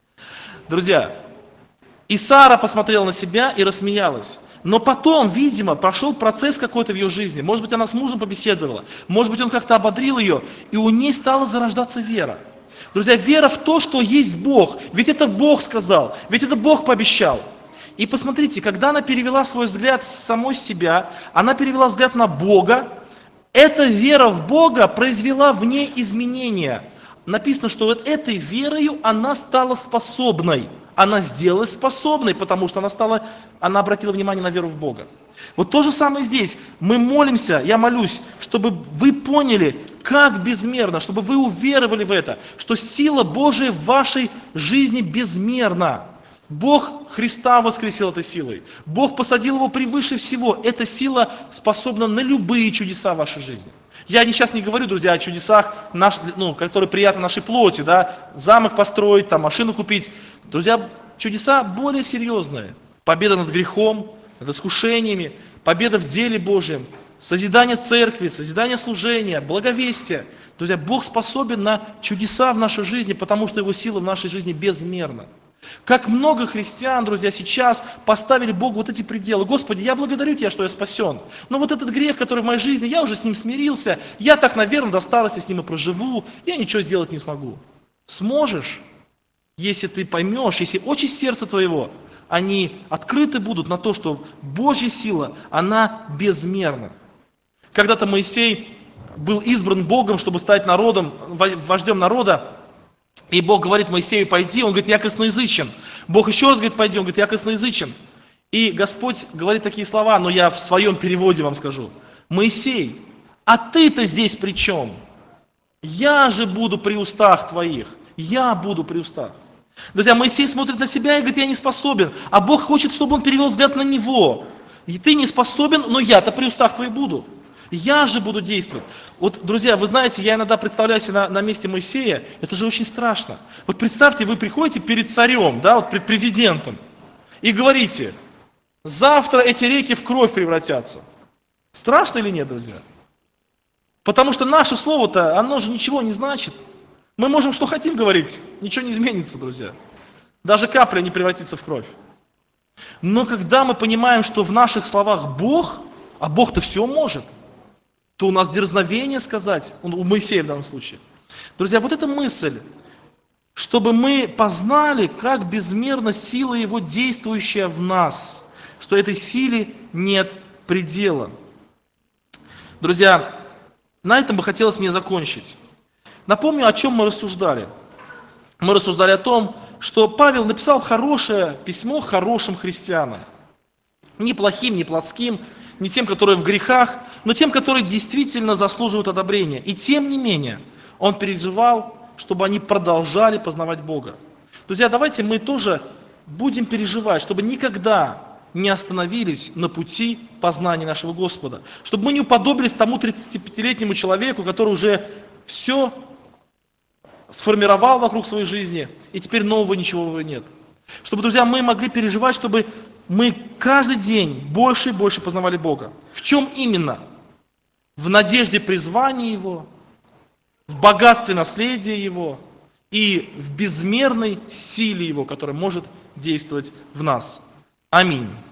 Друзья, и Сара посмотрела на себя и рассмеялась. Но потом, видимо, прошел процесс какой-то в ее жизни. Может быть, она с мужем побеседовала. Может быть, он как-то ободрил ее. И у ней стала зарождаться вера. Друзья, вера в то, что есть Бог. Ведь это Бог сказал. Ведь это Бог пообещал. И посмотрите, когда она перевела свой взгляд с самой себя, она перевела взгляд на Бога, эта вера в Бога произвела в ней изменения. Написано, что вот этой верою она стала способной. Она сделалась способной, потому что она обратила внимание на веру в Бога. Вот то же самое здесь. Мы молимся, я молюсь, чтобы вы поняли, как безмерно, чтобы вы уверовали в это, что сила Божия в вашей жизни безмерна. Бог Христа воскресил этой силой. Бог посадил его превыше всего. Эта сила способна на любые чудеса в вашей жизни. Я сейчас не говорю, друзья, о чудесах, которые приятны нашей плоти, да, замок построить, там, машину купить. Друзья, чудеса более серьезные. Победа над грехом, над искушениями, победа в деле Божьем, созидание церкви, созидание служения, благовестие. Друзья, Бог способен на чудеса в нашей жизни, потому что Его сила в нашей жизни безмерна. Как много христиан, друзья, сейчас поставили Богу вот эти пределы. Господи, я благодарю Тебя, что я спасен. Но вот этот грех, который в моей жизни, я уже с ним смирился. Я так, наверное, до старости с ним и проживу. Я ничего сделать не смогу. Сможешь, если ты поймешь, если очи сердца твоего, они открыты будут на то, что Божья сила, она безмерна. Когда-то Моисей был избран Богом, чтобы стать народом, вождем народа. И Бог говорит Моисею, пойди, он говорит, я косноязычен. Бог еще раз говорит, пойди, он говорит, я косноязычен. И Господь говорит такие слова, но я в своем переводе вам скажу. Моисей, а ты-то здесь при чем? Я же буду при устах твоих, я буду при устах. Друзья, Моисей смотрит на себя и говорит, я не способен. А Бог хочет, чтобы он перевел взгляд на него. И ты не способен, но я-то при устах твоих буду. Я же буду действовать. Вот, друзья, вы знаете, я иногда представляю себя на месте Моисея, это же очень страшно. Вот представьте, вы приходите перед царем, да, вот перед президентом, и говорите, завтра эти реки в кровь превратятся. Страшно или нет, друзья? Потому что наше слово-то, оно же ничего не значит. Мы можем что хотим говорить, ничего не изменится, друзья. Даже капля не превратится в кровь. Но когда мы понимаем, что в наших словах Бог, а Бог-то все может, то у нас дерзновение сказать, у Моисея в данном случае. Друзья, вот эта мысль, чтобы мы познали, как безмерна сила Его, действующая в нас, что этой силе нет предела. Друзья, на этом бы хотелось мне закончить. Напомню, о чем мы рассуждали. Мы рассуждали о том, что Павел написал хорошее письмо хорошим христианам. Не плохим, не плотским, не тем, которые в грехах, но тем, которые действительно заслуживают одобрения. И тем не менее, он переживал, чтобы они продолжали познавать Бога. Друзья, давайте мы тоже будем переживать, чтобы никогда не остановились на пути познания нашего Господа. Чтобы мы не уподобились тому 35-летнему человеку, который уже все сформировал вокруг своей жизни, и теперь нового ничего нет. Чтобы, друзья, мы могли переживать, чтобы мы каждый день больше и больше познавали Бога. В чем именно? В надежде призвания Его, в богатстве наследия Его и в безмерной силе Его, которая может действовать в нас. Аминь.